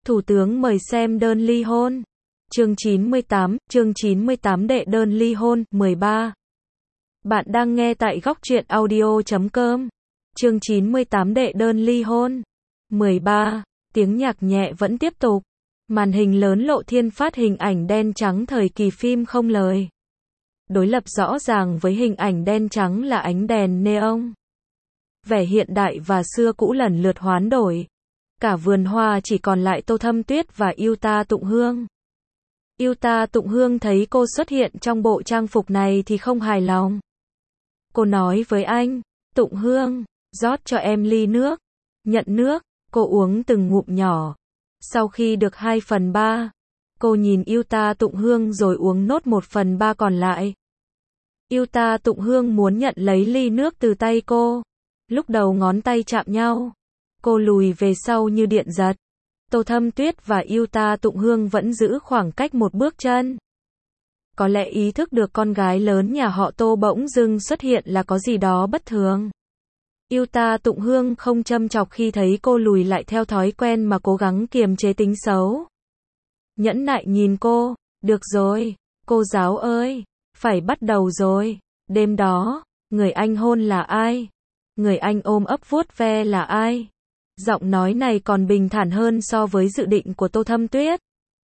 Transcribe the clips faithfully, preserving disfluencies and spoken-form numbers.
Thủ tướng mời xem đơn ly hôn. Chương chín mươi tám, chương chín mươi tám đệ đơn ly hôn, mười ba. Bạn đang nghe tại góc truyện audio chấm com. Chương chín mươi tám đệ đơn ly hôn. mười ba. Tiếng nhạc nhẹ vẫn tiếp tục. Màn hình lớn lộ thiên phát hình ảnh đen trắng thời kỳ phim không lời. Đối lập rõ ràng với hình ảnh đen trắng là ánh đèn neon. Vẻ hiện đại và xưa cũ lần lượt hoán đổi. Cả vườn hoa chỉ còn lại Tô Thâm Tuyết và Yuta Tụng Hương. Yuta Tụng Hương thấy cô xuất hiện trong bộ trang phục này thì không hài lòng. Cô nói với anh, Tụng Hương, rót cho em ly nước. Nhận nước, cô uống từng ngụm nhỏ. Sau khi được hai phần ba, cô nhìn Yuta Tụng Hương rồi uống nốt một phần ba còn lại. Yuta Tụng Hương muốn nhận lấy ly nước từ tay cô. Lúc đầu ngón tay chạm nhau, cô lùi về sau như điện giật. Tô Thâm Tuyết và Yuta Tụng Hương vẫn giữ khoảng cách một bước chân. Có lẽ ý thức được con gái lớn nhà họ Tô bỗng dưng xuất hiện là có gì đó bất thường. Yuta Tụng Hương không châm chọc khi thấy cô lùi lại theo thói quen mà cố gắng kiềm chế tính xấu. Nhẫn nại nhìn cô, được rồi, cô giáo ơi, phải bắt đầu rồi. Đêm đó, người anh hôn là ai? Người anh ôm ấp vuốt ve là ai? Giọng nói này còn bình thản hơn so với dự định của Tô Thâm Tuyết.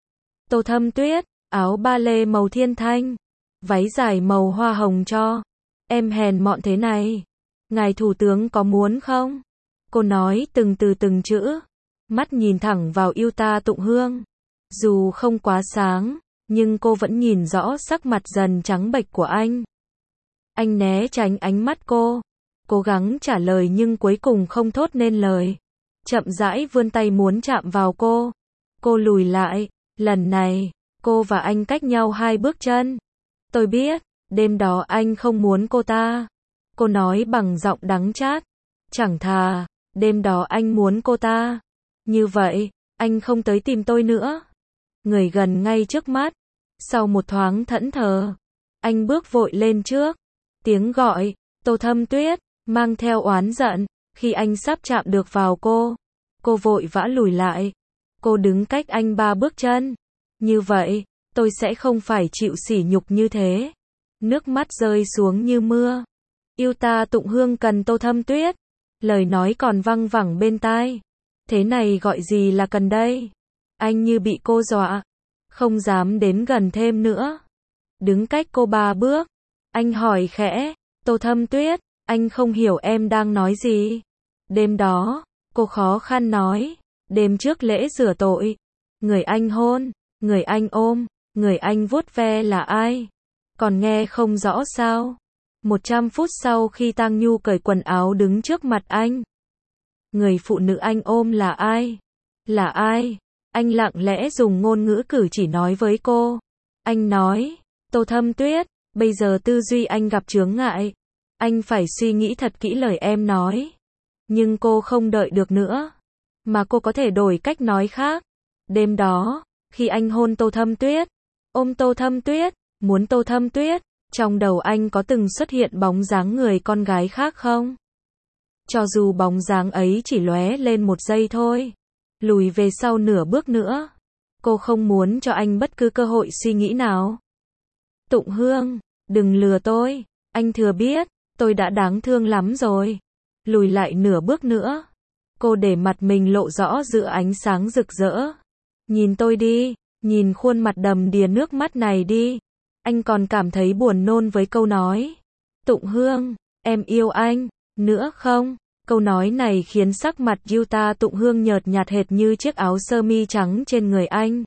Tô Thâm Tuyết, áo ba lê màu thiên thanh, váy dài màu hoa hồng cho. Em hèn mọn thế này. Ngài thủ tướng có muốn không? Cô nói từng từ từng chữ. Mắt nhìn thẳng vào Yuta Tụng Hương. Dù không quá sáng, nhưng cô vẫn nhìn rõ sắc mặt dần trắng bệch của anh. Anh né tránh ánh mắt cô. Cố gắng trả lời nhưng cuối cùng không thốt nên lời. Chậm rãi vươn tay muốn chạm vào cô. Cô lùi lại. Lần này, cô và anh cách nhau hai bước chân. Tôi biết, đêm đó anh không muốn cô ta. Cô nói bằng giọng đắng chát. Chẳng thà, đêm đó anh muốn cô ta. Như vậy, anh không tới tìm tôi nữa. Người gần ngay trước mắt. Sau một thoáng thẫn thờ, anh bước vội lên trước. Tiếng gọi, Tô Thâm Tuyết, mang theo oán giận. Khi anh sắp chạm được vào cô, cô vội vã lùi lại. Cô đứng cách anh ba bước chân. Như vậy, tôi sẽ không phải chịu sỉ nhục như thế. Nước mắt rơi xuống như mưa. Yuta Tụng Hương cần Tô Thâm Tuyết. Lời nói còn văng vẳng bên tai. Thế này gọi gì là cần đây? Anh như bị cô dọa. Không dám đến gần thêm nữa. Đứng cách cô ba bước. Anh hỏi khẽ, Tô Thâm Tuyết, anh không hiểu em đang nói gì. Đêm đó, cô khó khăn nói. Đêm trước lễ rửa tội. Người anh hôn, người anh ôm, người anh vuốt ve là ai? Còn nghe không rõ sao? Một trăm phút sau khi Tang Nhu cởi quần áo đứng trước mặt anh. Người phụ nữ anh ôm là ai? Là ai? Anh lặng lẽ dùng ngôn ngữ cử chỉ nói với cô. Anh nói, Tô Thâm Tuyết, bây giờ tư duy anh gặp chướng ngại. Anh phải suy nghĩ thật kỹ lời em nói. Nhưng cô không đợi được nữa. Mà cô có thể đổi cách nói khác. Đêm đó, khi anh hôn Tô Thâm Tuyết, ôm Tô Thâm Tuyết, muốn Tô Thâm Tuyết, trong đầu anh có từng xuất hiện bóng dáng người con gái khác không? Cho dù bóng dáng ấy chỉ lóe lên một giây thôi. Lùi về sau nửa bước nữa. Cô không muốn cho anh bất cứ cơ hội suy nghĩ nào. Tụng Hương, đừng lừa tôi. Anh thừa biết, tôi đã đáng thương lắm rồi. Lùi lại nửa bước nữa. Cô để mặt mình lộ rõ giữa ánh sáng rực rỡ. Nhìn tôi đi, nhìn khuôn mặt đầm đìa nước mắt này đi. Anh còn cảm thấy buồn nôn với câu nói. Tụng Hương, em yêu anh, nữa không? Câu nói này khiến sắc mặt Yuta Tụng Hương nhợt nhạt hệt như chiếc áo sơ mi trắng trên người anh.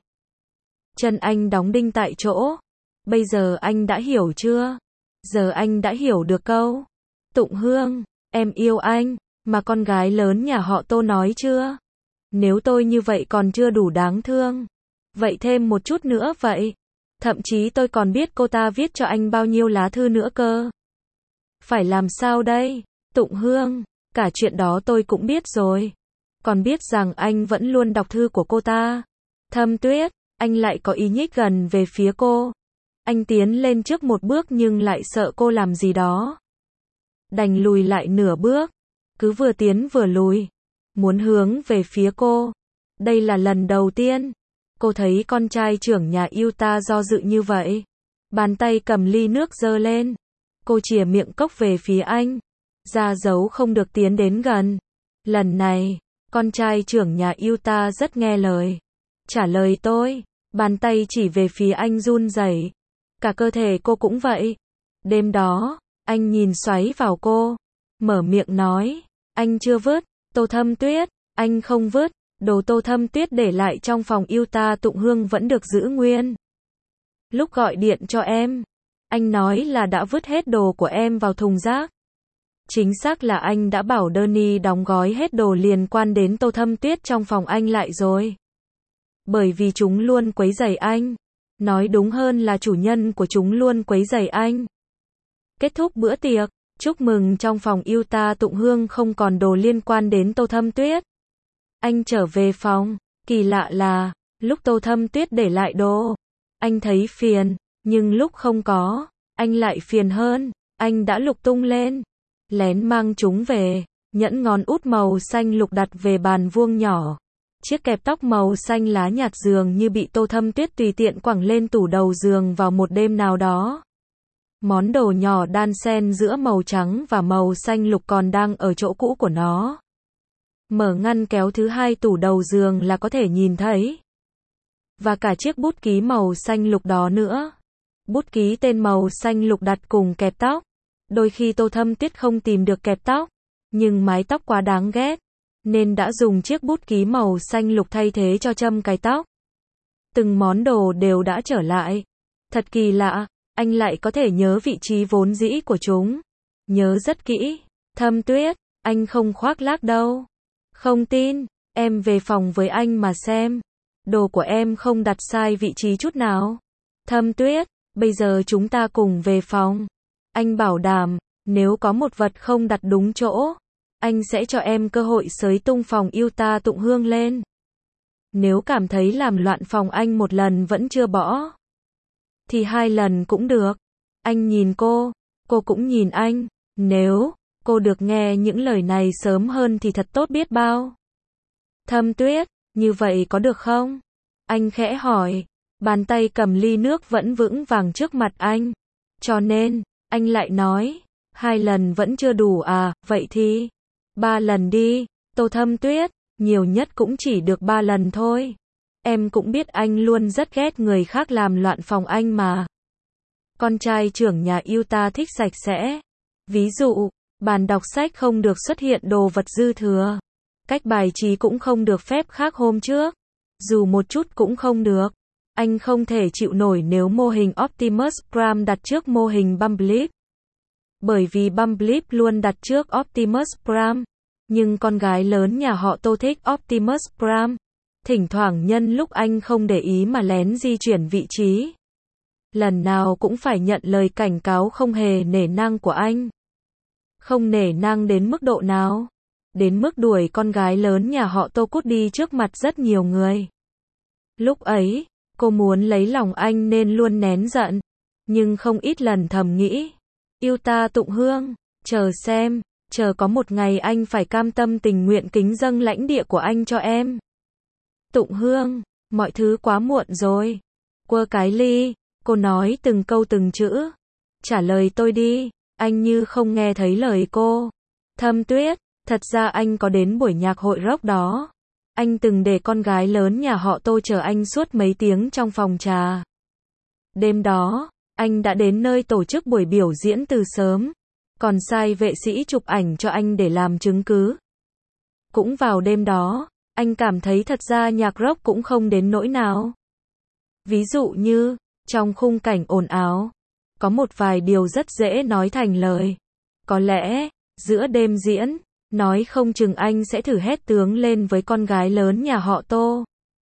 Chân anh đóng đinh tại chỗ. Bây giờ anh đã hiểu chưa? Giờ anh đã hiểu được câu Tụng Hương, em yêu anh, mà con gái lớn nhà họ Tô nói chưa? Nếu tôi như vậy còn chưa đủ đáng thương, vậy thêm một chút nữa vậy. Thậm chí tôi còn biết cô ta viết cho anh bao nhiêu lá thư nữa cơ. Phải làm sao đây? Tụng Hương, cả chuyện đó tôi cũng biết rồi. Còn biết rằng anh vẫn luôn đọc thư của cô ta. Thâm Tuyết, anh lại có ý nhích gần về phía cô. Anh tiến lên trước một bước nhưng lại sợ cô làm gì đó. Đành lùi lại nửa bước. Cứ vừa tiến vừa lùi. Muốn hướng về phía cô. Đây là lần đầu tiên cô thấy con trai trưởng nhà Yuta do dự như vậy. Bàn tay cầm ly nước giơ lên. Cô chìa miệng cốc về phía anh. Ra dấu không được tiến đến gần. Lần này, con trai trưởng nhà Yuta rất nghe lời. Trả lời tôi. Bàn tay chỉ về phía anh run rẩy. Cả cơ thể cô cũng vậy. Đêm đó, anh nhìn xoáy vào cô. Mở miệng nói. Anh chưa vứt. Tô Thâm Tuyết. Anh không vứt. Đồ Tô Thâm Tuyết để lại trong phòng Yuta Tụng Hương vẫn được giữ nguyên. Lúc gọi điện cho em, anh nói là đã vứt hết đồ của em vào thùng rác. Chính xác là anh đã bảo Danny đóng gói hết đồ liên quan đến Tô Thâm Tuyết trong phòng anh lại rồi. Bởi vì chúng luôn quấy rầy anh. Nói đúng hơn là chủ nhân của chúng luôn quấy rầy anh. Kết thúc bữa tiệc, chúc mừng trong phòng Yuta Tụng Hương không còn đồ liên quan đến Tô Thâm Tuyết. Anh trở về phòng, kỳ lạ là, lúc Tô Thâm Tuyết để lại đồ, anh thấy phiền, nhưng lúc không có, anh lại phiền hơn, anh đã lục tung lên, lén mang chúng về, nhẫn ngón út màu xanh lục đặt về bàn vuông nhỏ. Chiếc kẹp tóc màu xanh lá nhạt dường như bị Tô Thâm Tuyết tùy tiện quẳng lên tủ đầu giường vào một đêm nào đó. Món đồ nhỏ đan xen giữa màu trắng và màu xanh lục còn đang ở chỗ cũ của nó. Mở ngăn kéo thứ hai tủ đầu giường là có thể nhìn thấy. Và cả chiếc bút ký màu xanh lục đó nữa. Bút ký tên màu xanh lục đặt cùng kẹp tóc. Đôi khi Tô Thâm Tuyết không tìm được kẹp tóc, nhưng mái tóc quá đáng ghét, nên đã dùng chiếc bút ký màu xanh lục thay thế cho châm cài tóc. Từng món đồ đều đã trở lại. Thật kỳ lạ, anh lại có thể nhớ vị trí vốn dĩ của chúng. Nhớ rất kỹ. Thâm Tuyết, anh không khoác lác đâu. Không tin, em về phòng với anh mà xem. Đồ của em không đặt sai vị trí chút nào. Thâm Tuyết, bây giờ chúng ta cùng về phòng. Anh bảo đảm, nếu có một vật không đặt đúng chỗ, anh sẽ cho em cơ hội xới tung phòng Yuta Tụng Hương lên. Nếu cảm thấy làm loạn phòng anh một lần vẫn chưa bỏ, thì hai lần cũng được. Anh nhìn cô, cô cũng nhìn anh. Nếu cô được nghe những lời này sớm hơn thì thật tốt biết bao. Thâm Tuyết, như vậy có được không? Anh khẽ hỏi. Bàn tay cầm ly nước vẫn vững vàng trước mặt anh. Cho nên, anh lại nói, hai lần vẫn chưa đủ à, vậy thì ba lần đi. Tô Thâm Tuyết, nhiều nhất cũng chỉ được ba lần thôi. Em cũng biết anh luôn rất ghét người khác làm loạn phòng anh mà. Con trai trưởng nhà Yuta thích sạch sẽ. Ví dụ, bàn đọc sách không được xuất hiện đồ vật dư thừa. Cách bài trí cũng không được phép khác hôm trước. Dù một chút cũng không được. Anh không thể chịu nổi nếu mô hình Optimus Prime đặt trước mô hình Bumblebee. Bởi vì Bumblebee luôn đặt trước Optimus Prime. Nhưng con gái lớn nhà họ Tô thích Optimus Prime. Thỉnh thoảng nhân lúc anh không để ý mà lén di chuyển vị trí. Lần nào cũng phải nhận lời cảnh cáo không hề nể nang của anh. Không nể nang đến mức độ nào? Đến mức đuổi con gái lớn nhà họ Tô cút đi trước mặt rất nhiều người. Lúc ấy, cô muốn lấy lòng anh nên luôn nén giận. Nhưng không ít lần thầm nghĩ. Yuta Tụng Hương, chờ xem, chờ có một ngày anh phải cam tâm tình nguyện kính dâng lãnh địa của anh cho em. Tụng Hương, mọi thứ quá muộn rồi. Quơ cái ly, cô nói từng câu từng chữ. Trả lời tôi đi, anh như không nghe thấy lời cô. Thâm Tuyết, thật ra anh có đến buổi nhạc hội rock đó. Anh từng để con gái lớn nhà họ Tô chờ anh suốt mấy tiếng trong phòng trà. Đêm đó, anh đã đến nơi tổ chức buổi biểu diễn từ sớm. Còn sai vệ sĩ chụp ảnh cho anh để làm chứng cứ. Cũng vào đêm đó, anh cảm thấy thật ra nhạc rock cũng không đến nỗi nào. Ví dụ như, trong khung cảnh ồn ào, có một vài điều rất dễ nói thành lời. Có lẽ, giữa đêm diễn, nói không chừng anh sẽ thử hét tướng lên với con gái lớn nhà họ Tô.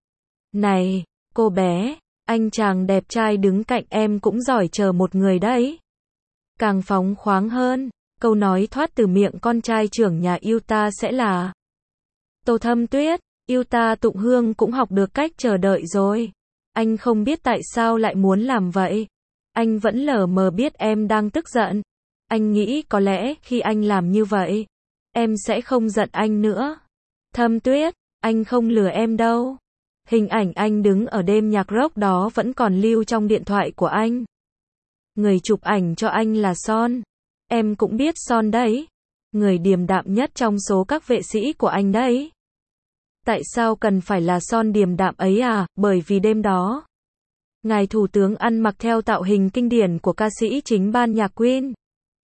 Này, cô bé, anh chàng đẹp trai đứng cạnh em cũng giỏi chờ một người đấy. Càng phóng khoáng hơn, câu nói thoát từ miệng con trai trưởng nhà Yuta sẽ là Tô Thâm Tuyết, Yuta Tụng Hương cũng học được cách chờ đợi rồi. Anh không biết tại sao lại muốn làm vậy. Anh vẫn lờ mờ biết em đang tức giận. Anh nghĩ có lẽ khi anh làm như vậy, em sẽ không giận anh nữa. Thâm Tuyết, Anh không lừa em đâu. Hình ảnh anh đứng ở đêm nhạc rock đó vẫn còn lưu trong điện thoại của anh. Người chụp ảnh cho anh là Son. Em cũng biết Son đấy. Người điềm đạm nhất trong số các vệ sĩ của anh đấy. Tại sao cần phải là Son điềm đạm ấy à? Bởi vì đêm đó, ngài thủ tướng ăn mặc theo tạo hình kinh điển của ca sĩ chính ban nhạc Queen.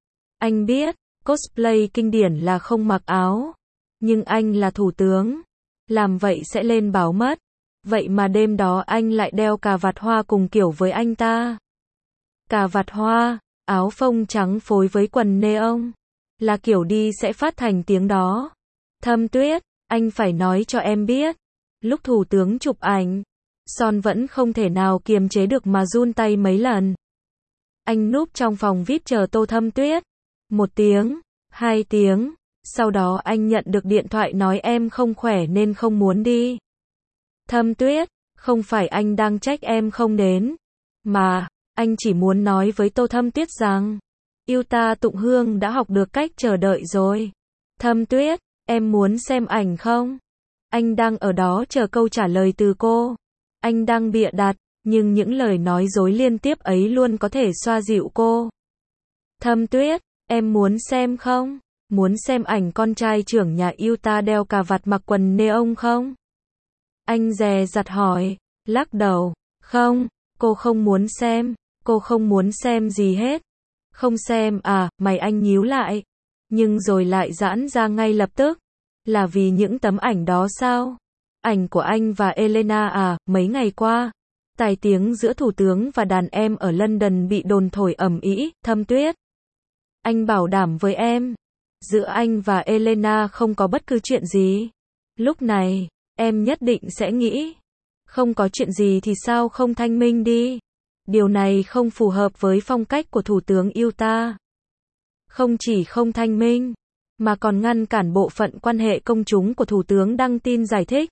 Anh biết, cosplay kinh điển là không mặc áo. Nhưng anh là thủ tướng. Làm vậy sẽ lên báo mất. Vậy mà đêm đó anh lại đeo cà vạt hoa cùng kiểu với anh ta. Cà vạt hoa, áo phông trắng phối với quần neon. Là kiểu đi sẽ phát thành tiếng đó. Thâm Tuyết, anh phải nói cho em biết. Lúc thủ tướng chụp ảnh, Son vẫn không thể nào kiềm chế được mà run tay mấy lần. Anh núp trong phòng vi ai pi chờ Tô Thâm Tuyết. Một tiếng, hai tiếng. Sau đó anh nhận được điện thoại nói em không khỏe nên không muốn đi. Thâm Tuyết, không phải anh đang trách em không đến. Mà, anh chỉ muốn nói với Tô Thâm Tuyết rằng, yêu ta Tụng Hương đã học được cách chờ đợi rồi. Thâm Tuyết, em muốn xem ảnh không? Anh đang ở đó chờ câu trả lời từ cô. Anh đang bịa đặt, nhưng những lời nói dối liên tiếp ấy luôn có thể xoa dịu cô. Thâm Tuyết, em muốn xem không? Muốn xem ảnh con trai trưởng nhà yêu ta đeo cà vạt mặc quần neon không? Anh dè dặt hỏi, lắc đầu, không, cô không muốn xem, cô không muốn xem gì hết. Không xem à, mày anh nhíu lại. Nhưng rồi lại giãn ra ngay lập tức. Là vì những tấm ảnh đó sao? Ảnh của anh và Elena à, mấy ngày qua. Tai tiếng giữa thủ tướng và đàn em ở London bị đồn thổi ầm ĩ, Thâm Tuyết. Anh bảo đảm với em. Giữa anh và Elena không có bất cứ chuyện gì. Lúc này, em nhất định sẽ nghĩ. Không có chuyện gì thì sao không thanh minh đi. Điều này không phù hợp với phong cách của thủ tướng yêu ta. Không chỉ không thanh minh, mà còn ngăn cản bộ phận quan hệ công chúng của thủ tướng đăng tin giải thích.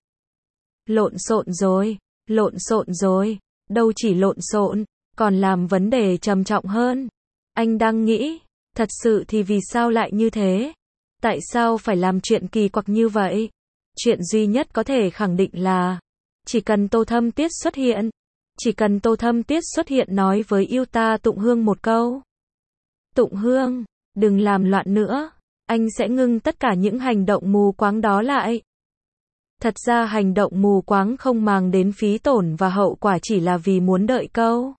Lộn xộn rồi, lộn xộn rồi, đâu chỉ lộn xộn, còn làm vấn đề trầm trọng hơn. Anh đang nghĩ, thật sự thì vì sao lại như thế? Tại sao phải làm chuyện kỳ quặc như vậy? Chuyện duy nhất có thể khẳng định là, chỉ cần Tô Thâm Tuyết xuất hiện, chỉ cần Tô Thâm Tuyết xuất hiện nói với yêu ta Tụng Hương một câu. Tụng Hương, đừng làm loạn nữa, anh sẽ ngưng tất cả những hành động mù quáng đó lại. Thật ra hành động mù quáng không mang đến phí tổn và hậu quả chỉ là vì muốn đợi câu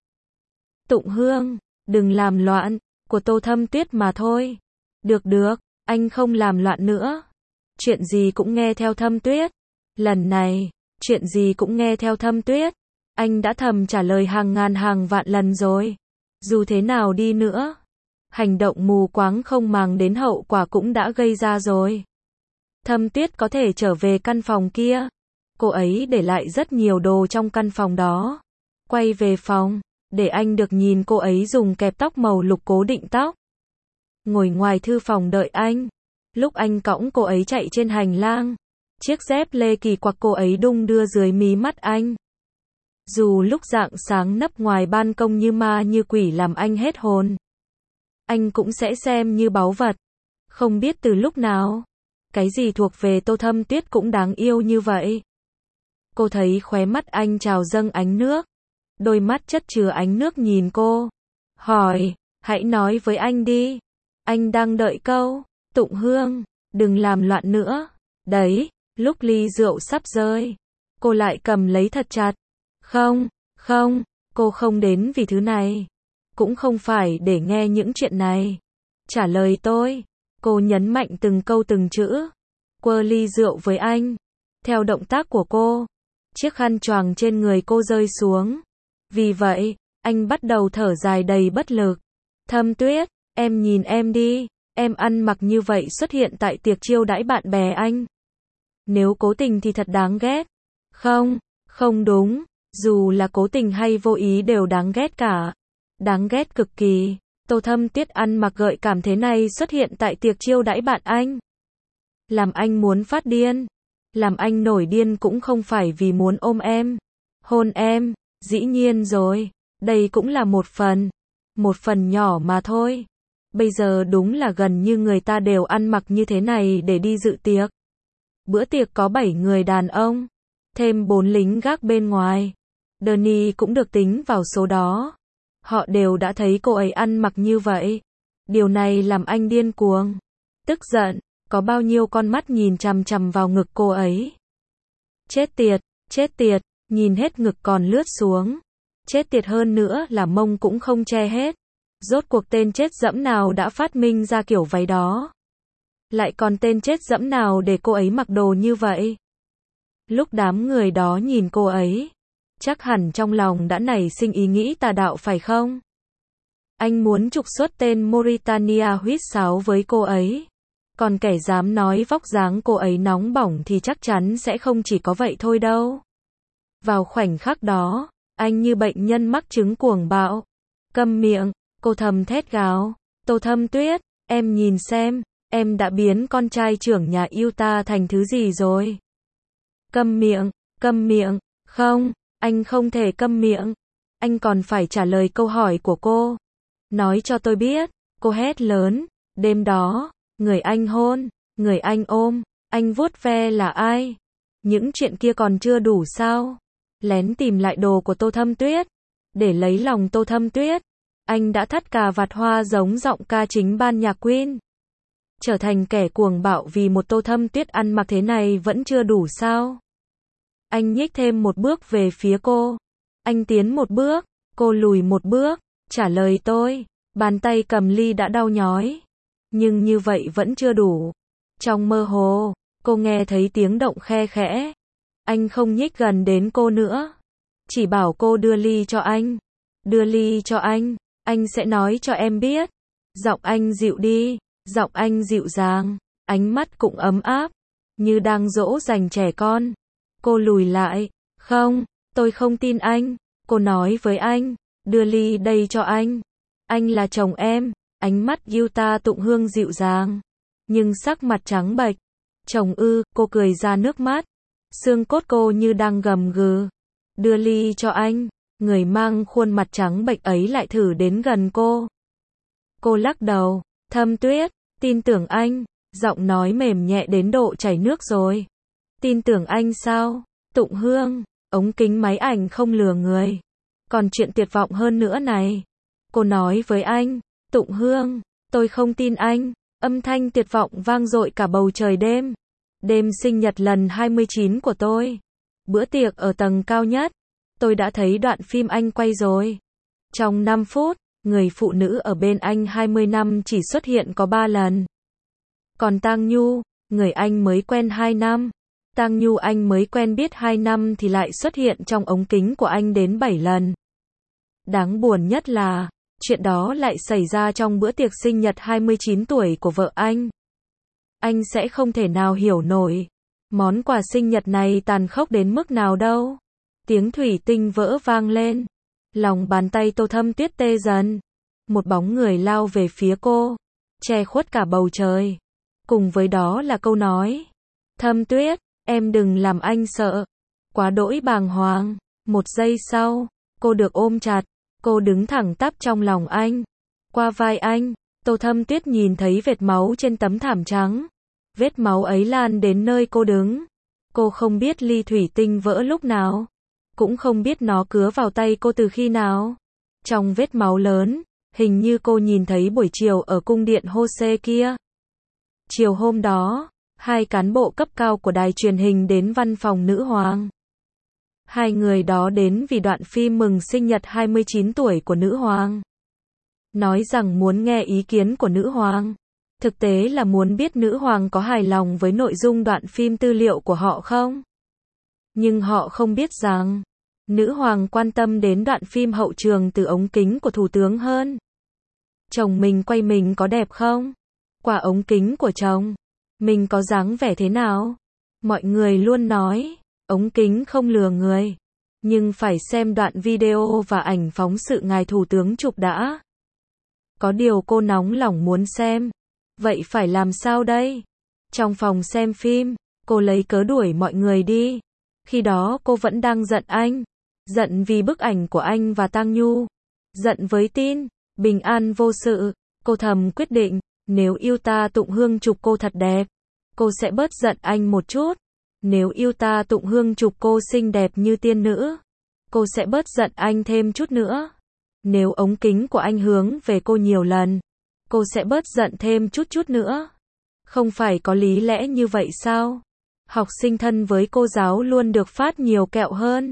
Tụng Hương, đừng làm loạn, của Tô Thâm Tuyết mà thôi. Được được, anh không làm loạn nữa. Chuyện gì cũng nghe theo Thâm Tuyết. Lần này, chuyện gì cũng nghe theo Thâm Tuyết. Anh đã thầm trả lời hàng ngàn hàng vạn lần rồi. Dù thế nào đi nữa, hành động mù quáng không mang đến hậu quả cũng đã gây ra rồi. Thâm Tuyết có thể trở về căn phòng kia. Cô ấy để lại rất nhiều đồ trong căn phòng đó. Quay về phòng, để anh được nhìn cô ấy dùng kẹp tóc màu lục cố định tóc. Ngồi ngoài thư phòng đợi anh. Lúc anh cõng cô ấy chạy trên hành lang, chiếc dép lê kỳ quặc cô ấy đung đưa dưới mí mắt anh. Dù lúc rạng sáng nấp ngoài ban công như ma như quỷ làm anh hết hồn, anh cũng sẽ xem như báu vật. Không biết từ lúc nào, cái gì thuộc về Tô Thâm Tuyết cũng đáng yêu như vậy. Cô thấy khóe mắt anh trào dâng ánh nước. Đôi mắt chất chứa ánh nước nhìn cô. Hỏi, hãy nói với anh đi. Anh đang đợi câu Tụng Hương, đừng làm loạn nữa. Đấy, lúc ly rượu sắp rơi, cô lại cầm lấy thật chặt. Không, không, cô không đến vì thứ này. Cũng không phải để nghe những chuyện này. Trả lời tôi. Cô nhấn mạnh từng câu từng chữ. Quơ ly rượu với anh. Theo động tác của cô, chiếc khăn choàng trên người cô rơi xuống. Vì vậy, anh bắt đầu thở dài đầy bất lực. Thâm Tuyết, em nhìn em đi. Em ăn mặc như vậy xuất hiện tại tiệc chiêu đãi bạn bè anh. Nếu cố tình thì thật đáng ghét. Không, không đúng. Dù là cố tình hay vô ý đều đáng ghét cả. Đáng ghét cực kỳ. Tô Thâm Tuyết ăn mặc gợi cảm thế này xuất hiện tại tiệc chiêu đãi bạn anh. Làm anh muốn phát điên. Làm anh nổi điên cũng không phải vì muốn ôm em, hôn em. Dĩ nhiên rồi. Đây cũng là một phần. Một phần nhỏ mà thôi. Bây giờ đúng là gần như người ta đều ăn mặc như thế này để đi dự tiệc. Bữa tiệc có bảy người đàn ông, thêm bốn lính gác bên ngoài. Danny cũng được tính vào số đó. Họ đều đã thấy cô ấy ăn mặc như vậy. Điều này làm anh điên cuồng. Tức giận, có bao nhiêu con mắt nhìn chằm chằm vào ngực cô ấy. Chết tiệt, chết tiệt, nhìn hết ngực còn lướt xuống. Chết tiệt hơn nữa là mông cũng không che hết. Rốt cuộc tên chết dẫm nào đã phát minh ra kiểu váy đó. Lại còn tên chết dẫm nào để cô ấy mặc đồ như vậy. Lúc đám người đó nhìn cô ấy, chắc hẳn trong lòng đã nảy sinh ý nghĩ tà đạo phải không? Anh muốn trục xuất tên Mauritania huýt sáo với cô ấy. Còn kẻ dám nói vóc dáng cô ấy nóng bỏng thì chắc chắn sẽ không chỉ có vậy thôi đâu. Vào khoảnh khắc đó, anh như bệnh nhân mắc chứng cuồng bạo. Câm miệng, cô thầm thét gào. Tô Thâm Tuyết, em nhìn xem, em đã biến con trai trưởng nhà Utah thành thứ gì rồi? Câm miệng, câm miệng, không, anh không thể câm miệng. Anh còn phải trả lời câu hỏi của cô. Nói cho tôi biết, cô hét lớn. Đêm đó, người anh hôn, người anh ôm, anh vuốt ve là ai? Những chuyện kia còn chưa đủ sao? Lén tìm lại đồ của Tô Thâm Tuyết. Để lấy lòng Tô Thâm Tuyết, anh đã thắt cà vạt hoa giống giọng ca chính ban nhạc Queen. Trở thành kẻ cuồng bạo vì một Tô Thâm Tuyết ăn mặc thế này vẫn chưa đủ sao? Anh nhích thêm một bước về phía cô. Anh tiến một bước, cô lùi một bước. Trả lời tôi, bàn tay cầm ly đã đau nhói. Nhưng như vậy vẫn chưa đủ. Trong mơ hồ, cô nghe thấy tiếng động khe khẽ. Anh không nhích gần đến cô nữa. Chỉ bảo cô đưa ly cho anh. Đưa ly cho anh, anh sẽ nói cho em biết. Giọng anh dịu đi, giọng anh dịu dàng, ánh mắt cũng ấm áp, như đang dỗ dành trẻ con. Cô lùi lại, không, tôi không tin anh. Cô nói với anh, đưa ly đây cho anh. Anh là chồng em. Ánh mắt Utah Tụng Hương dịu dàng, nhưng sắc mặt trắng bệch. Chồng ư, cô cười ra nước mắt. Xương cốt cô như đang gầm gừ. Đưa ly cho anh. Người mang khuôn mặt trắng bệch ấy lại thử đến gần cô. Cô lắc đầu. Thâm Tuyết, tin tưởng anh. Giọng nói mềm nhẹ đến độ chảy nước rồi. Tin tưởng anh sao? Tụng Hương, ống kính máy ảnh không lừa người. Còn chuyện tuyệt vọng hơn nữa này. Cô nói với anh. Tụng Hương, tôi không tin anh. Âm thanh tuyệt vọng vang dội cả bầu trời đêm. Đêm sinh nhật lần hai mươi chín của tôi. Bữa tiệc ở tầng cao nhất. Tôi đã thấy đoạn phim anh quay rồi. Trong năm phút, người phụ nữ ở bên anh hai mươi năm chỉ xuất hiện có ba lần. Còn Tang Nhu, người anh mới quen hai năm. Tang Nhu anh mới quen biết hai năm thì lại xuất hiện trong ống kính của anh đến bảy lần. Đáng buồn nhất là, chuyện đó lại xảy ra trong bữa tiệc sinh nhật hai mươi chín tuổi của vợ anh. Anh sẽ không thể nào hiểu nổi. Món quà sinh nhật này tàn khốc đến mức nào đâu. Tiếng thủy tinh vỡ vang lên. Lòng bàn tay Tô Thâm Tuyết tê dần. Một bóng người lao về phía cô, che khuất cả bầu trời. Cùng với đó là câu nói. Thâm Tuyết, em đừng làm anh sợ. Quá đỗi bàng hoàng. Một giây sau, cô được ôm chặt. Cô đứng thẳng tắp trong lòng anh. Qua vai anh, Tô Thâm Tuyết nhìn thấy vệt máu trên tấm thảm trắng. Vết máu ấy lan đến nơi cô đứng. Cô không biết ly thủy tinh vỡ lúc nào. Cũng không biết nó cứa vào tay cô từ khi nào. Trong vết máu lớn, hình như cô nhìn thấy buổi chiều ở cung điện Hose kia. Chiều hôm đó, hai cán bộ cấp cao của đài truyền hình đến văn phòng nữ hoàng. Hai người đó đến vì đoạn phim mừng sinh nhật hai mươi chín tuổi của nữ hoàng. Nói rằng muốn nghe ý kiến của nữ hoàng. Thực tế là muốn biết nữ hoàng có hài lòng với nội dung đoạn phim tư liệu của họ không. Nhưng họ không biết rằng, nữ hoàng quan tâm đến đoạn phim hậu trường từ ống kính của thủ tướng hơn. Chồng mình quay mình có đẹp không? Qua ống kính của chồng, mình có dáng vẻ thế nào? Mọi người luôn nói, ống kính không lừa người. Nhưng phải xem đoạn video và ảnh phóng sự ngài thủ tướng chụp đã. Có điều cô nóng lòng muốn xem. Vậy phải làm sao đây? Trong phòng xem phim, cô lấy cớ đuổi mọi người đi. Khi đó cô vẫn đang giận anh. Giận vì bức ảnh của anh và Tang Nhu. Giận với tin, bình an vô sự. Cô thầm quyết định, nếu Utah Tụng Hương chụp cô thật đẹp, cô sẽ bớt giận anh một chút. Nếu yêu ta Tụng Hương chụp cô xinh đẹp như tiên nữ, cô sẽ bớt giận anh thêm chút nữa. Nếu ống kính của anh hướng về cô nhiều lần, cô sẽ bớt giận thêm chút chút nữa. Không phải có lý lẽ như vậy sao? Học sinh thân với cô giáo luôn được phát nhiều kẹo hơn.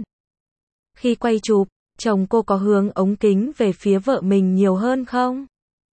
Khi quay chụp, chồng cô có hướng ống kính về phía vợ mình nhiều hơn không?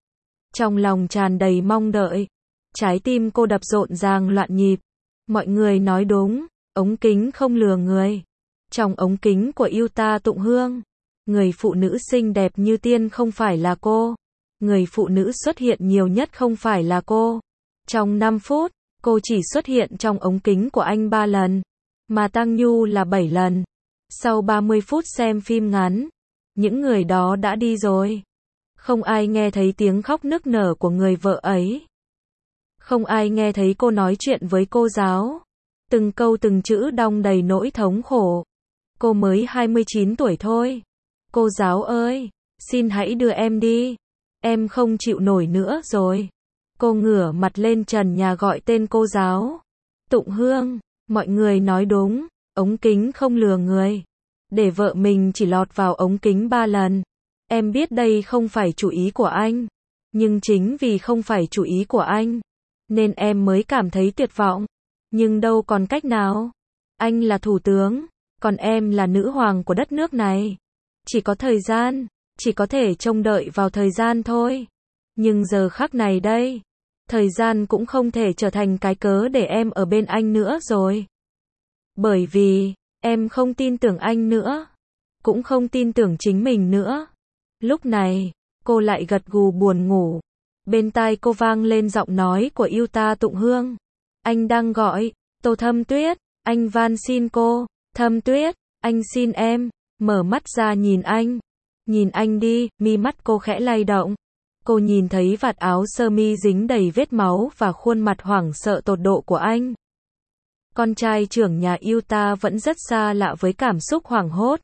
Trong lòng tràn đầy mong đợi, trái tim cô đập rộn ràng loạn nhịp. Mọi người nói đúng, ống kính không lừa người. Trong ống kính của yêu ta Tụng Hương, người phụ nữ xinh đẹp như tiên không phải là cô. Người phụ nữ xuất hiện nhiều nhất không phải là cô. Trong năm phút, cô chỉ xuất hiện trong ống kính của anh ba lần, mà Tăng Nhu là bảy lần. Sau ba mươi phút xem phim ngắn, những người đó đã đi rồi. Không ai nghe thấy tiếng khóc nức nở của người vợ ấy. Không ai nghe thấy cô nói chuyện với cô giáo. Từng câu từng chữ đong đầy nỗi thống khổ. Cô mới hai mươi chín tuổi thôi. Cô giáo ơi, xin hãy đưa em đi. Em không chịu nổi nữa rồi. Cô ngửa mặt lên trần nhà gọi tên cô giáo. Tụng Hương, mọi người nói đúng, ống kính không lừa người. Để vợ mình chỉ lọt vào ống kính ba lần. Em biết đây không phải chủ ý của anh. Nhưng chính vì không phải chủ ý của anh, nên em mới cảm thấy tuyệt vọng. Nhưng đâu còn cách nào. Anh là thủ tướng, còn em là nữ hoàng của đất nước này. Chỉ có thời gian, chỉ có thể trông đợi vào thời gian thôi. Nhưng giờ khắc này đây, thời gian cũng không thể trở thành cái cớ để em ở bên anh nữa rồi. Bởi vì, em không tin tưởng anh nữa. Cũng không tin tưởng chính mình nữa. Lúc này, cô lại gật gù buồn ngủ. Bên tai cô vang lên giọng nói của yêu ta Tụng Hương. Anh đang gọi, Tô Thâm Tuyết, anh van xin cô, Thâm Tuyết, anh xin em, mở mắt ra nhìn anh. Nhìn anh đi, mi mắt cô khẽ lay động. Cô nhìn thấy vạt áo sơ mi dính đầy vết máu và khuôn mặt hoảng sợ tột độ của anh. Con trai trưởng nhà yêu ta vẫn rất xa lạ với cảm xúc hoảng hốt.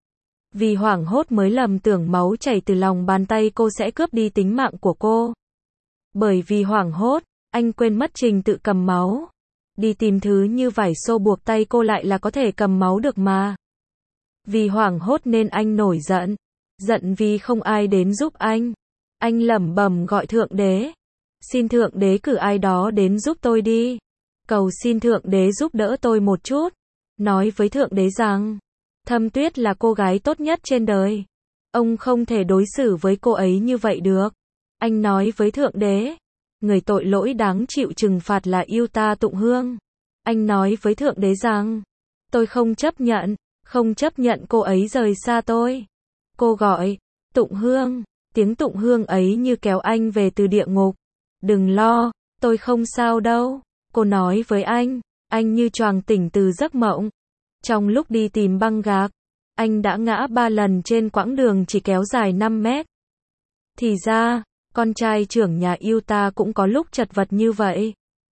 Vì hoảng hốt mới lầm tưởng máu chảy từ lòng bàn tay cô sẽ cướp đi tính mạng của cô. Bởi vì hoảng hốt, anh quên mất trình tự cầm máu. Đi tìm thứ như vải xô buộc tay cô lại là có thể cầm máu được mà. Vì hoảng hốt nên anh nổi giận. Giận vì không ai đến giúp anh. Anh lẩm bẩm gọi Thượng Đế. Xin Thượng Đế cử ai đó đến giúp tôi đi. Cầu xin Thượng Đế giúp đỡ tôi một chút. Nói với Thượng Đế rằng, Thâm Tuyết là cô gái tốt nhất trên đời. Ông không thể đối xử với cô ấy như vậy được. Anh nói với Thượng Đế, người tội lỗi đáng chịu trừng phạt là yêu ta Tụng Hương. Anh nói với Thượng Đế rằng, tôi không chấp nhận, không chấp nhận cô ấy rời xa tôi. Cô gọi, Tụng Hương, tiếng Tụng Hương ấy như kéo anh về từ địa ngục. Đừng lo, tôi không sao đâu. Cô nói với anh, anh như choàng tỉnh từ giấc mộng. Trong lúc đi tìm băng gạc, anh đã ngã ba lần trên quãng đường chỉ kéo dài năm mét. Thì ra, con trai trưởng nhà yêu ta cũng có lúc chật vật như vậy.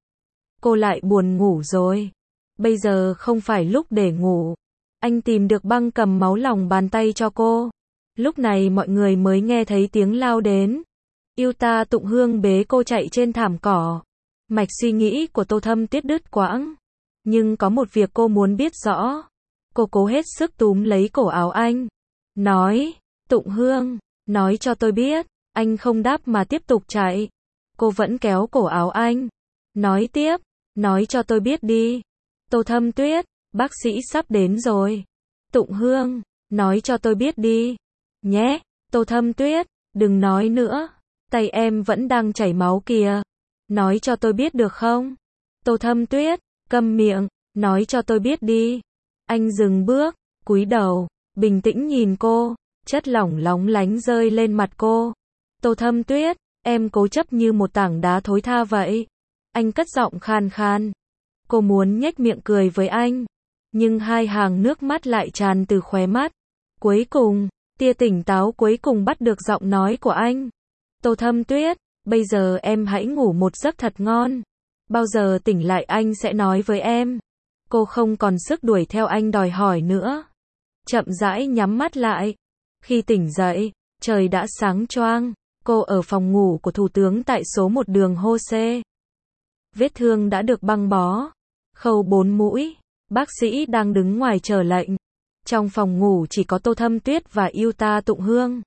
Cô lại buồn ngủ rồi. Bây giờ không phải lúc để ngủ. Anh tìm được băng cầm máu lòng bàn tay cho cô. Lúc này mọi người mới nghe thấy tiếng lao đến. Yêu ta Tụng Hương bế cô chạy trên thảm cỏ. Mạch suy nghĩ của Tô Thâm Tuyết đứt quãng. Nhưng có một việc cô muốn biết rõ. Cô cố hết sức túm lấy cổ áo anh. Nói, Tụng Hương, nói cho tôi biết. Anh không đáp mà tiếp tục chạy. Cô vẫn kéo cổ áo anh. Nói tiếp, nói cho tôi biết đi. Tô Thâm Tuyết, bác sĩ sắp đến rồi. Tụng Hương, nói cho tôi biết đi. Nhé, Tô Thâm Tuyết, đừng nói nữa. Tay em vẫn đang chảy máu kìa. Nói cho tôi biết được không? Tô Thâm Tuyết, câm miệng, nói cho tôi biết đi. Anh dừng bước, cúi đầu, bình tĩnh nhìn cô, chất lỏng lóng lánh rơi lên mặt cô. Tô Thâm Tuyết, em cố chấp như một tảng đá thối tha vậy. Anh cất giọng khan khan. Cô muốn nhếch miệng cười với anh, nhưng hai hàng nước mắt lại tràn từ khóe mắt. Cuối cùng, tia tỉnh táo cuối cùng bắt được giọng nói của anh. Tô Thâm Tuyết, bây giờ em hãy ngủ một giấc thật ngon. Bao giờ tỉnh lại anh sẽ nói với em. Cô không còn sức đuổi theo anh đòi hỏi nữa. Chậm rãi nhắm mắt lại. Khi tỉnh dậy, trời đã sáng choang. Cô ở phòng ngủ của thủ tướng tại số một đường Hô Xê. Vết thương đã được băng bó. Khâu bốn mũi. Bác sĩ đang đứng ngoài chờ lệnh. Trong phòng ngủ chỉ có Tô Thâm Tuyết và Yuta Tụng Hương.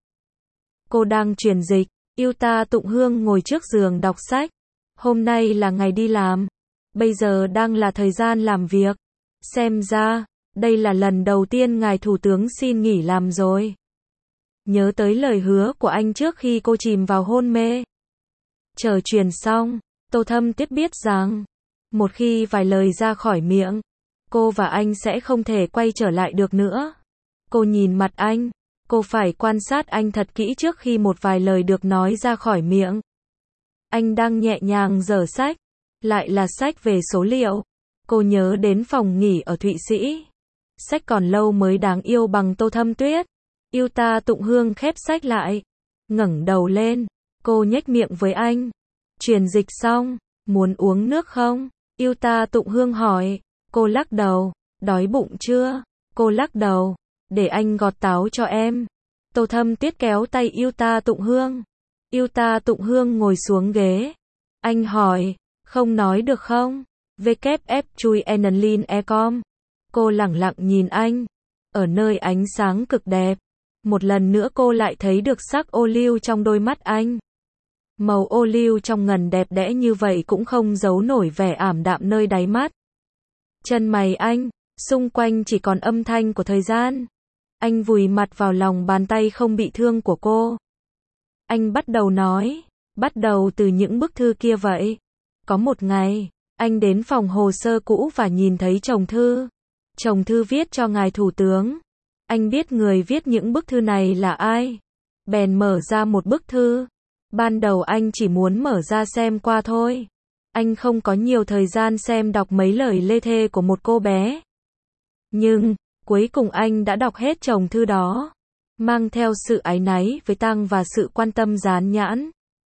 Cô đang truyền dịch. Yuta Tụng Hương ngồi trước giường đọc sách. Hôm nay là ngày đi làm. Bây giờ đang là thời gian làm việc. Xem ra, đây là lần đầu tiên ngài thủ tướng xin nghỉ làm rồi. Nhớ tới lời hứa của anh trước khi cô chìm vào hôn mê. Chờ truyền xong, Tô Thâm Tuyết biết rằng, một khi vài lời ra khỏi miệng, cô và anh sẽ không thể quay trở lại được nữa. Cô nhìn mặt anh, cô phải quan sát anh thật kỹ trước khi một vài lời được nói ra khỏi miệng. Anh đang nhẹ nhàng giở sách, lại là sách về số liệu. Cô nhớ đến phòng nghỉ ở Thụy Sĩ. Sách còn lâu mới đáng yêu bằng Tô Thâm Tuyết. Yuta Tụng Hương khép sách lại, ngẩng đầu lên, cô nhếch miệng với anh. Truyền dịch xong, muốn uống nước không? Yuta Tụng Hương hỏi. Cô lắc đầu. Đói bụng chưa? Cô lắc đầu. Để anh gọt táo cho em. Tô Thâm Tuyết kéo tay Yuta Tụng Hương. Yuta Tụng Hương ngồi xuống ghế. Anh hỏi, không nói được không? vê kép ép chui enlin ecom. Cô lẳng lặng nhìn anh. Ở nơi ánh sáng cực đẹp. Một lần nữa cô lại thấy được sắc ô liu trong đôi mắt anh. Màu ô liu trong ngần đẹp đẽ như vậy cũng không giấu nổi vẻ ảm đạm nơi đáy mắt. Chân mày anh, xung quanh chỉ còn âm thanh của thời gian. Anh vùi mặt vào lòng bàn tay không bị thương của cô. Anh bắt đầu nói, bắt đầu từ những bức thư kia vậy. Có một ngày, anh đến phòng hồ sơ cũ và nhìn thấy chồng thư. Chồng thư viết cho ngài thủ tướng. Anh biết người viết những bức thư này là ai. Bèn mở ra một bức thư. Ban đầu anh chỉ muốn mở ra xem qua thôi. Anh không có nhiều thời gian xem đọc mấy lời lê thê của một cô bé. Nhưng, cuối cùng anh đã đọc hết chồng thư đó. Mang theo sự áy náy với Tăng và sự quan tâm dán nhãn.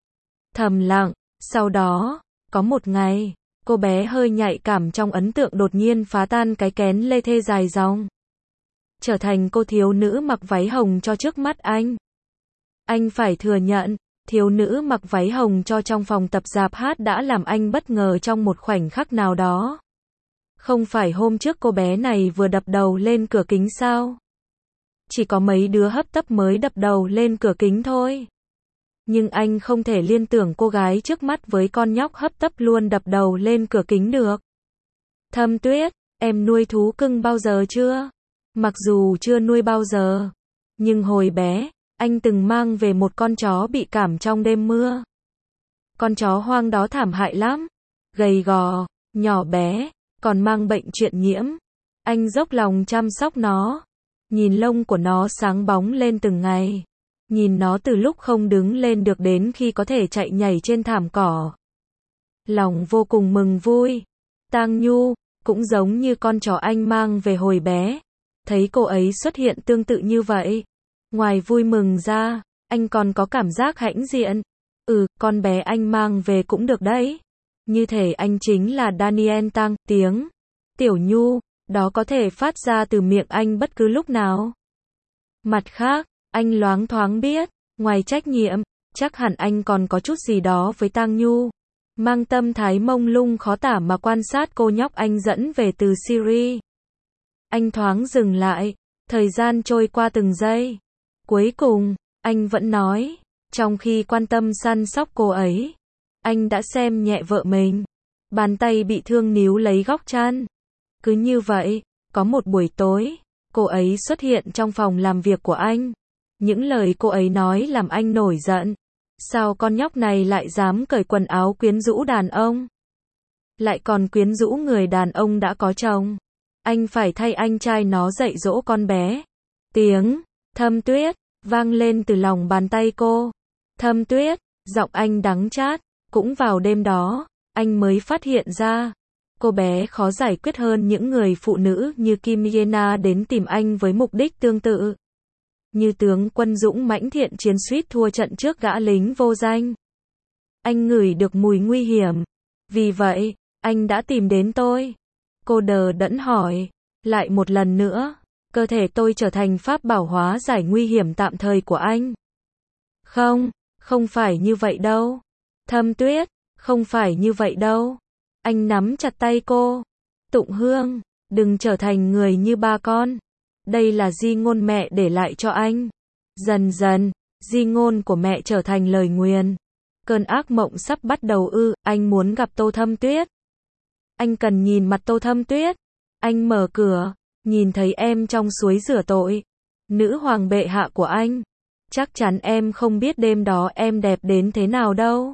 Thầm lặng, sau đó, có một ngày, cô bé hơi nhạy cảm trong ấn tượng đột nhiên phá tan cái kén lê thê dài dòng. Trở thành cô thiếu nữ mặc váy hồng cho trước mắt anh. Anh phải thừa nhận, thiếu nữ mặc váy hồng cho trong phòng tập rạp hát đã làm anh bất ngờ trong một khoảnh khắc nào đó. Không phải hôm trước cô bé này vừa đập đầu lên cửa kính sao? Chỉ có mấy đứa hấp tấp mới đập đầu lên cửa kính thôi. Nhưng anh không thể liên tưởng cô gái trước mắt với con nhóc hấp tấp luôn đập đầu lên cửa kính được. Thâm Tuyết, em nuôi thú cưng bao giờ chưa? Mặc dù chưa nuôi bao giờ, nhưng hồi bé, anh từng mang về một con chó bị cảm trong đêm mưa. Con chó hoang đó thảm hại lắm, gầy gò, nhỏ bé, còn mang bệnh truyền nhiễm. Anh dốc lòng chăm sóc nó, nhìn lông của nó sáng bóng lên từng ngày, nhìn nó từ lúc không đứng lên được đến khi có thể chạy nhảy trên thảm cỏ. Lòng vô cùng mừng vui. Tang Nhu, cũng giống như con chó anh mang về hồi bé. Thấy cô ấy xuất hiện tương tự như vậy. Ngoài vui mừng ra, anh còn có cảm giác hãnh diện. Ừ, con bé anh mang về cũng được đấy. Như thể anh chính là Daniel Tang, tiếng Tiểu Nhu, đó có thể phát ra từ miệng anh bất cứ lúc nào. Mặt khác, anh loáng thoáng biết, ngoài trách nhiệm, chắc hẳn anh còn có chút gì đó với Tang Nhu. Mang tâm thái mông lung khó tả mà quan sát cô nhóc anh dẫn về từ Syria. Anh thoáng dừng lại, thời gian trôi qua từng giây. Cuối cùng, anh vẫn nói, trong khi quan tâm săn sóc cô ấy, anh đã xem nhẹ vợ mình. Bàn tay bị thương níu lấy góc chăn. Cứ như vậy, có một buổi tối, cô ấy xuất hiện trong phòng làm việc của anh. Những lời cô ấy nói làm anh nổi giận. Sao con nhóc này lại dám cởi quần áo quyến rũ đàn ông? Lại còn quyến rũ người đàn ông đã có chồng. Anh phải thay anh trai nó dạy dỗ con bé. Tiếng Thâm Tuyết vang lên từ lòng bàn tay cô. Thâm Tuyết, giọng anh đắng chát. Cũng vào đêm đó, anh mới phát hiện ra, cô bé khó giải quyết hơn những người phụ nữ như Kim Yena đến tìm anh với mục đích tương tự. Như tướng quân dũng mãnh thiện chiến suýt thua trận trước gã lính vô danh. Anh ngửi được mùi nguy hiểm. Vì vậy, anh đã tìm đến tôi. Cô đờ đẫn hỏi, lại một lần nữa, cơ thể tôi trở thành pháp bảo hóa giải nguy hiểm tạm thời của anh. Không, không phải như vậy đâu. Thâm Tuyết, không phải như vậy đâu. Anh nắm chặt tay cô. Tụng Hương, đừng trở thành người như ba con. Đây là di ngôn mẹ để lại cho anh. Dần dần, di ngôn của mẹ trở thành lời nguyền. Cơn ác mộng sắp bắt đầu ư, anh muốn gặp Tô Thâm Tuyết. Anh cần nhìn mặt Tô Thâm Tuyết. Anh mở cửa, nhìn thấy em trong suối rửa tội. Nữ hoàng bệ hạ của anh. Chắc chắn em không biết đêm đó em đẹp đến thế nào đâu.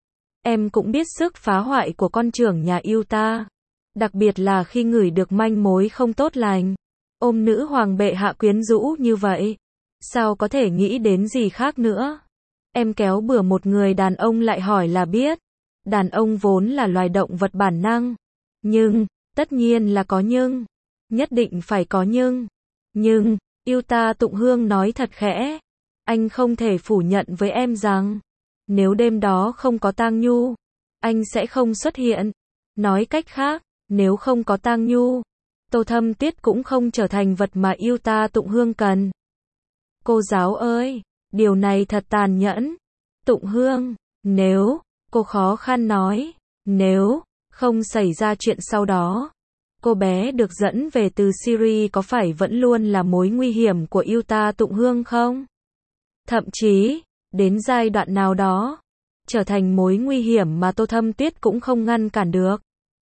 Em cũng biết sức phá hoại của con trưởng nhà yêu ta. Đặc biệt là khi ngửi được manh mối không tốt lành. Ôm nữ hoàng bệ hạ quyến rũ như vậy. Sao có thể nghĩ đến gì khác nữa? Em kéo bừa một người đàn ông lại hỏi là biết. Đàn ông vốn là loài động vật bản năng. Nhưng, tất nhiên là có nhưng. Nhất định phải có nhưng. Nhưng, yêu ta Tụng Hương nói thật khẽ. Anh không thể phủ nhận với em rằng, nếu đêm đó không có Tang Nhu, anh sẽ không xuất hiện. Nói cách khác, nếu không có Tang Nhu, Tô Thâm Tuyết cũng không trở thành vật mà yêu ta Tụng Hương cần. Cô giáo ơi, điều này thật tàn nhẫn. Tụng Hương, nếu, cô khó khăn nói, nếu không xảy ra chuyện sau đó, cô bé được dẫn về từ Syria có phải vẫn luôn là mối nguy hiểm của yêu ta Tụng Hương không? Thậm chí, đến giai đoạn nào đó, trở thành mối nguy hiểm mà Tô Thâm Tuyết cũng không ngăn cản được.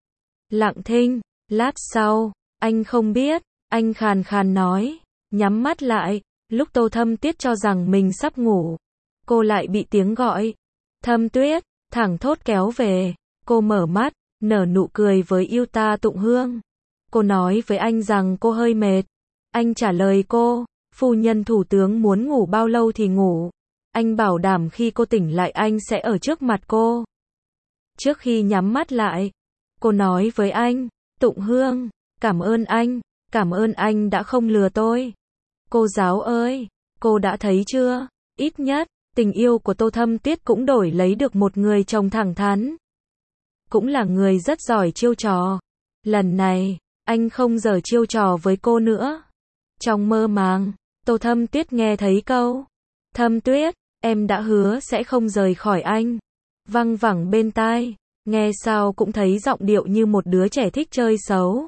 Lặng thinh, lát sau, anh không biết, anh khàn khàn nói, nhắm mắt lại, lúc Tô Thâm Tuyết cho rằng mình sắp ngủ, cô lại bị tiếng gọi. Thâm Tuyết, thẳng thốt kéo về, cô mở mắt, nở nụ cười với yêu ta Tụng Hương. Cô nói với anh rằng cô hơi mệt. Anh trả lời cô, phu nhân thủ tướng muốn ngủ bao lâu thì ngủ. Anh bảo đảm khi cô tỉnh lại anh sẽ ở trước mặt cô. Trước khi nhắm mắt lại, cô nói với anh, Tụng Hương, cảm ơn anh, cảm ơn anh đã không lừa tôi. Cô giáo ơi, cô đã thấy chưa, ít nhất, tình yêu của Tô Thâm Tuyết cũng đổi lấy được một người chồng thẳng thắn. Cũng là người rất giỏi chiêu trò. Lần này, anh không giở chiêu trò với cô nữa. Trong mơ màng, Tô Thâm Tuyết nghe thấy câu, Thâm Tuyết, em đã hứa sẽ không rời khỏi anh. Văng vẳng bên tai, nghe sao cũng thấy giọng điệu như một đứa trẻ thích chơi xấu.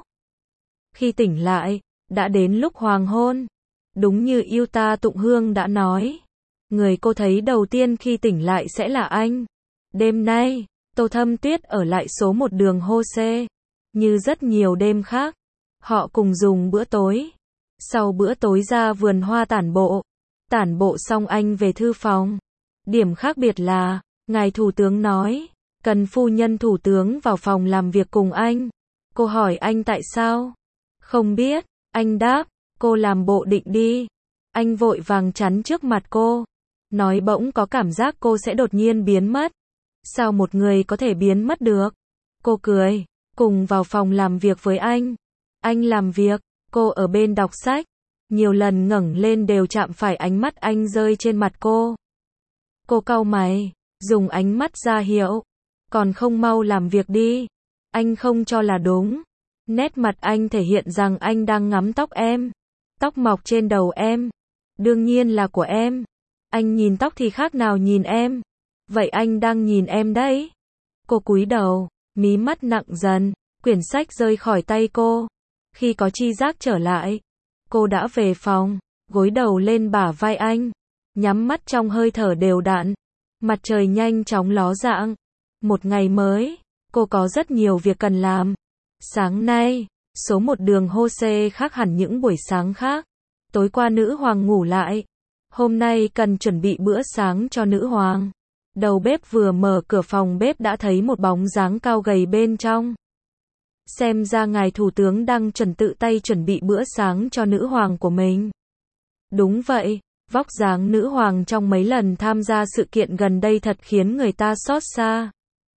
Khi tỉnh lại, đã đến lúc hoàng hôn. Đúng như yêu ta Tụng Hương đã nói, người cô thấy đầu tiên khi tỉnh lại sẽ là anh. Đêm nay, Tô Thâm Tuyết ở lại số một đường Hô-xê. Như rất nhiều đêm khác, họ cùng dùng bữa tối. Sau bữa tối ra vườn hoa tản bộ. Tản bộ xong anh về thư phòng. Điểm khác biệt là, ngài thủ tướng nói, cần phu nhân thủ tướng vào phòng làm việc cùng anh. Cô hỏi anh tại sao? Không biết, anh đáp, cô làm bộ định đi. Anh vội vàng chắn trước mặt cô. Nói bỗng có cảm giác cô sẽ đột nhiên biến mất. Sao một người có thể biến mất được? Cô cười, cùng vào phòng làm việc với anh. Anh làm việc, cô ở bên đọc sách. Nhiều lần ngẩng lên đều chạm phải ánh mắt anh rơi trên mặt cô. Cô cau mày, dùng ánh mắt ra hiệu. Còn không mau làm việc đi. Anh không cho là đúng. Nét mặt anh thể hiện rằng anh đang ngắm tóc em. Tóc mọc trên đầu em. Đương nhiên là của em. Anh nhìn tóc thì khác nào nhìn em. Vậy anh đang nhìn em đấy. Cô cúi đầu, mí mắt nặng dần, quyển sách rơi khỏi tay cô. Khi có tri giác trở lại, cô đã về phòng, gối đầu lên bả vai anh, nhắm mắt trong hơi thở đều đặn. Mặt trời nhanh chóng ló dạng. Một ngày mới, cô có rất nhiều việc cần làm. Sáng nay, số một đường Hô-xê khác hẳn những buổi sáng khác. Tối qua nữ hoàng ngủ lại. Hôm nay cần chuẩn bị bữa sáng cho nữ hoàng. Đầu bếp vừa mở cửa phòng bếp đã thấy một bóng dáng cao gầy bên trong. Xem ra ngài thủ tướng đang chuẩn tự tay chuẩn bị bữa sáng cho nữ hoàng của mình. Đúng vậy, vóc dáng nữ hoàng trong mấy lần tham gia sự kiện gần đây thật khiến người ta xót xa.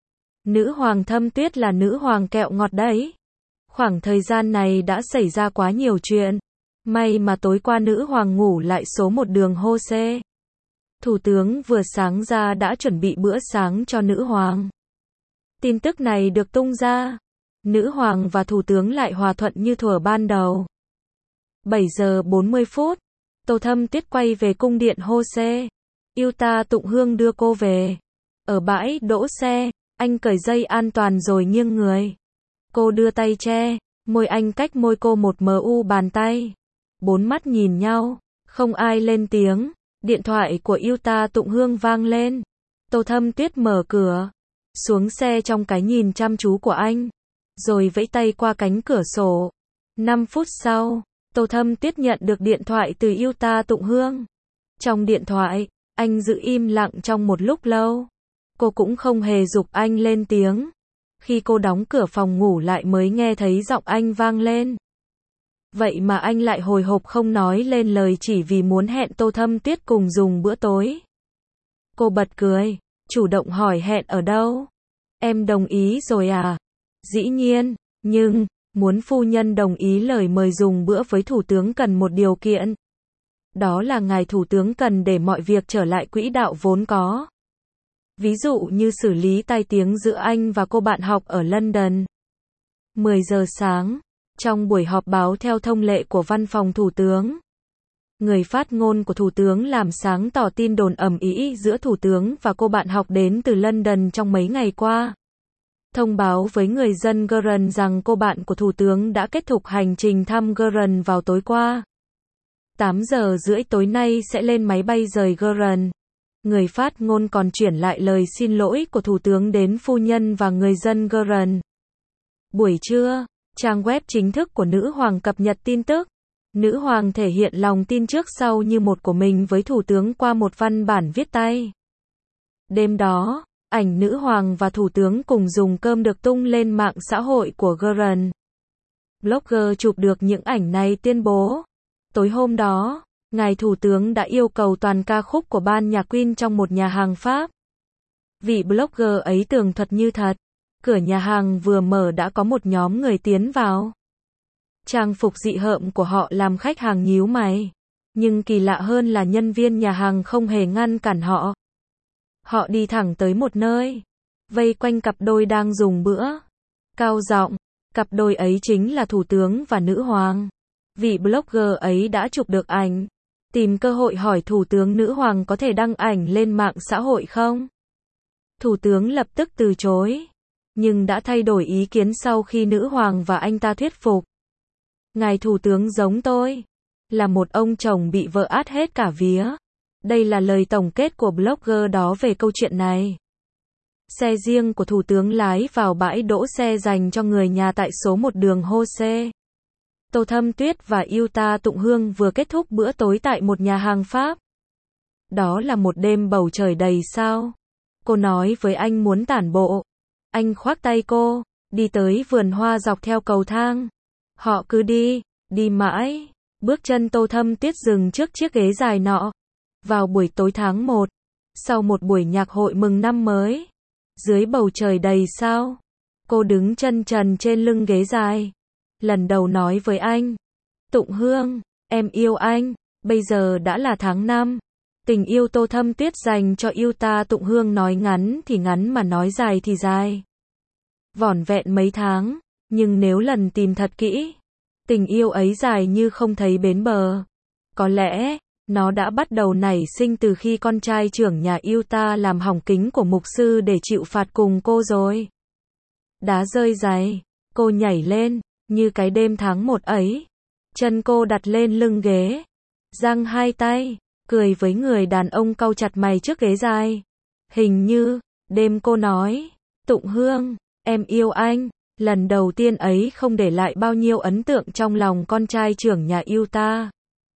Nữ hoàng Thâm Tuyết là nữ hoàng kẹo ngọt đấy. Khoảng thời gian này đã xảy ra quá nhiều chuyện. May mà tối qua nữ hoàng ngủ lại số một đường Hô-xê. Thủ tướng vừa sáng ra đã chuẩn bị bữa sáng cho nữ hoàng. Tin tức này được tung ra. Nữ hoàng và thủ tướng lại hòa thuận như thuở ban đầu. bảy giờ bốn mươi phút, Tô Thâm Tuyết quay về cung điện Hô-xê. Yêu ta Tụng Hương đưa cô về. Ở bãi đỗ xe, Anh cởi dây an toàn rồi nghiêng người. Cô đưa tay che, môi anh cách môi cô một mu bàn tay. Bốn mắt nhìn nhau, không ai lên tiếng. Điện thoại của Yuta Tụng Hương vang lên. Tô Thâm Tuyết mở cửa, xuống xe trong cái nhìn chăm chú của anh, rồi vẫy tay qua cánh cửa sổ. Năm phút sau, Tô Thâm Tuyết nhận được điện thoại từ Yuta Tụng Hương. Trong điện thoại, anh giữ im lặng trong một lúc lâu. Cô cũng không hề giục anh lên tiếng. Khi cô đóng cửa phòng ngủ lại mới nghe thấy giọng anh vang lên. Vậy mà anh lại hồi hộp không nói lên lời chỉ vì muốn hẹn Tô Thâm Tuyết cùng dùng bữa tối. Cô bật cười, chủ động hỏi hẹn ở đâu. Em đồng ý rồi à? Dĩ nhiên, nhưng, muốn phu nhân đồng ý lời mời dùng bữa với thủ tướng cần một điều kiện. Đó là ngài thủ tướng cần để mọi việc trở lại quỹ đạo vốn có. Ví dụ như xử lý tai tiếng giữa anh và cô bạn học ở London. mười giờ sáng, trong buổi họp báo theo thông lệ của văn phòng thủ tướng, người phát ngôn của thủ tướng làm sáng tỏ tin đồn ầm ĩ giữa thủ tướng và cô bạn học đến từ London trong mấy ngày qua. Thông báo với người dân Guernsey rằng cô bạn của thủ tướng đã kết thúc hành trình thăm Guernsey vào tối qua. tám giờ rưỡi tối nay sẽ lên máy bay rời Guernsey. Người phát ngôn còn chuyển lại lời xin lỗi của thủ tướng đến phu nhân và người dân Guernsey. Buổi trưa, trang web chính thức của nữ hoàng cập nhật tin tức. Nữ hoàng thể hiện lòng tin trước sau như một của mình với thủ tướng qua một văn bản viết tay. Đêm đó, ảnh nữ hoàng và thủ tướng cùng dùng cơm được tung lên mạng xã hội của Guernsey. Blogger chụp được những ảnh này tuyên bố. Tối hôm đó, ngài thủ tướng đã yêu cầu toàn ca khúc của ban nhạc Queen trong một nhà hàng Pháp. Vị blogger ấy tường thuật như thật. Cửa nhà hàng vừa mở đã có một nhóm người tiến vào. Trang phục dị hợm của họ làm khách hàng nhíu mày. Nhưng kỳ lạ hơn là nhân viên nhà hàng không hề ngăn cản họ. Họ đi thẳng tới một nơi, vây quanh cặp đôi đang dùng bữa. Cao giọng, cặp đôi ấy chính là thủ tướng và nữ hoàng. Vị blogger ấy đã chụp được ảnh, tìm cơ hội hỏi thủ tướng nữ hoàng có thể đăng ảnh lên mạng xã hội không? Thủ tướng lập tức từ chối, nhưng đã thay đổi ý kiến sau khi nữ hoàng và anh ta thuyết phục. Ngài thủ tướng giống tôi, là một ông chồng bị vợ át hết cả vía. Đây là lời tổng kết của blogger đó về câu chuyện này. Xe riêng của thủ tướng lái vào bãi đỗ xe dành cho người nhà tại số một đường Hose. Tô Thâm Tuyết và Yuta Tụng Hương vừa kết thúc bữa tối tại một nhà hàng Pháp. Đó là một đêm bầu trời đầy sao. Cô nói với anh muốn tản bộ. Anh khoác tay cô, đi tới vườn hoa dọc theo cầu thang. Họ cứ đi, đi mãi. Bước chân Tô Thâm Tuyết dừng trước chiếc ghế dài nọ. Vào buổi tối tháng một, sau một buổi nhạc hội mừng năm mới, dưới bầu trời đầy sao, cô đứng chân trần trên lưng ghế dài. Lần đầu nói với anh, Tụng Hương, em yêu anh, bây giờ đã là tháng năm. Tình yêu Tô Thâm Tuyết dành cho Yuta Tụng Hương nói ngắn thì ngắn mà nói dài thì dài. Vỏn vẹn mấy tháng, nhưng nếu lần tìm thật kỹ, tình yêu ấy dài như không thấy bến bờ. Có lẽ, nó đã bắt đầu nảy sinh từ khi con trai trưởng nhà Yuta làm hỏng kính của mục sư để chịu phạt cùng cô rồi. Đá rơi giày, cô nhảy lên, như cái đêm tháng một ấy. Chân cô đặt lên lưng ghế, giang hai tay, cười với người đàn ông cau chặt mày trước ghế dài. Hình như, đêm cô nói, Tụng Hương, em yêu anh. Lần đầu tiên ấy không để lại bao nhiêu ấn tượng trong lòng con trai trưởng nhà Yuta.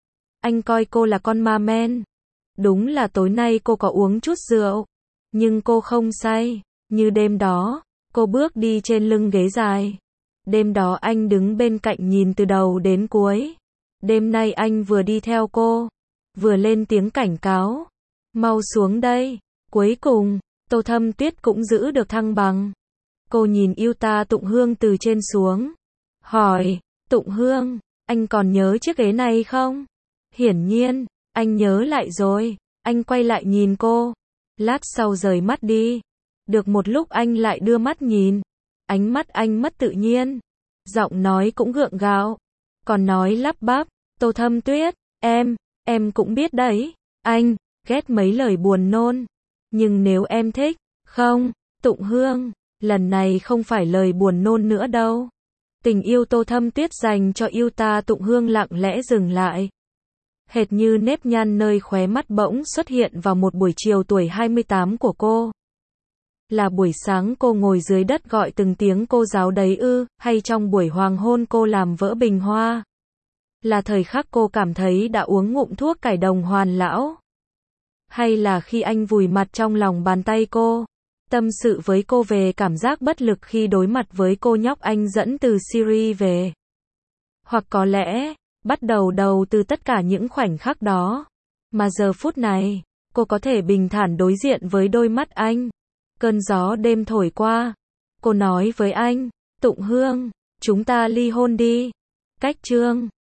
Anh coi cô là con ma men. Đúng là tối nay cô có uống chút rượu, nhưng cô không say. Như đêm đó, cô bước đi trên lưng ghế dài. Đêm đó anh đứng bên cạnh nhìn từ đầu đến cuối. Đêm nay anh vừa đi theo cô, vừa lên tiếng cảnh cáo. Mau xuống đây. Cuối cùng, Tô Thâm Tuyết cũng giữ được thăng bằng. Cô nhìn Yuta Tụng Hương từ trên xuống. Hỏi, Tụng Hương, anh còn nhớ chiếc ghế này không? Hiển nhiên, anh nhớ lại rồi. Anh quay lại nhìn cô. Lát sau rời mắt đi. Được một lúc anh lại đưa mắt nhìn. Ánh mắt anh mất tự nhiên. Giọng nói cũng gượng gạo. Còn nói lắp bắp, Tô Thâm Tuyết, em, em cũng biết đấy. Anh, ghét mấy lời buồn nôn. Nhưng nếu em thích, không, Tụng Tụng Hương, lần này không phải lời buồn nôn nữa đâu. Tình yêu Tô Thâm Tuyết dành cho yêu ta Tụng Hương lặng lẽ dừng lại. Hệt như nếp nhăn nơi khóe mắt bỗng xuất hiện vào một buổi chiều tuổi hai mươi tám của cô. Là buổi sáng cô ngồi dưới đất gọi từng tiếng cô giáo đấy ư, hay trong buổi hoàng hôn cô làm vỡ bình hoa? Là thời khắc cô cảm thấy đã uống ngụm thuốc cải đồng hoàn lão? Hay là khi anh vùi mặt trong lòng bàn tay cô, tâm sự với cô về cảm giác bất lực khi đối mặt với cô nhóc anh dẫn từ Syria về? Hoặc có lẽ, bắt đầu đầu từ tất cả những khoảnh khắc đó, mà giờ phút này, cô có thể bình thản đối diện với đôi mắt anh. Cơn gió đêm thổi qua, cô nói với anh, Tụng Hương, chúng ta ly hôn đi. Cách chương